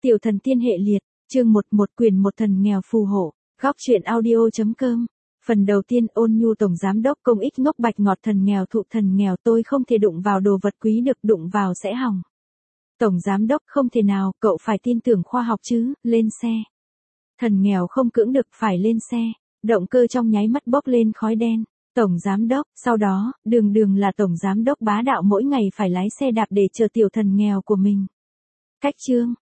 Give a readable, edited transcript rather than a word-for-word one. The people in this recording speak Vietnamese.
Tiểu thần tiên hệ liệt, chương 11 quyền một thần nghèo phù hộ, góc truyện audio.com. Phần đầu tiên Ôn Nhu tổng giám đốc công ích ngốc bạch ngọt thần nghèo thụ thần nghèo tôi không thể đụng vào đồ vật quý được đụng vào sẽ hỏng. Tổng giám đốc không thể nào, cậu phải tin tưởng khoa học chứ, lên xe. Thần nghèo không cưỡng được phải lên xe, động cơ trong nháy mắt bốc lên khói đen. Tổng giám đốc, sau đó, đường là tổng giám đốc bá đạo mỗi ngày phải lái xe đạp để chờ tiểu thần nghèo của mình. Cách chương,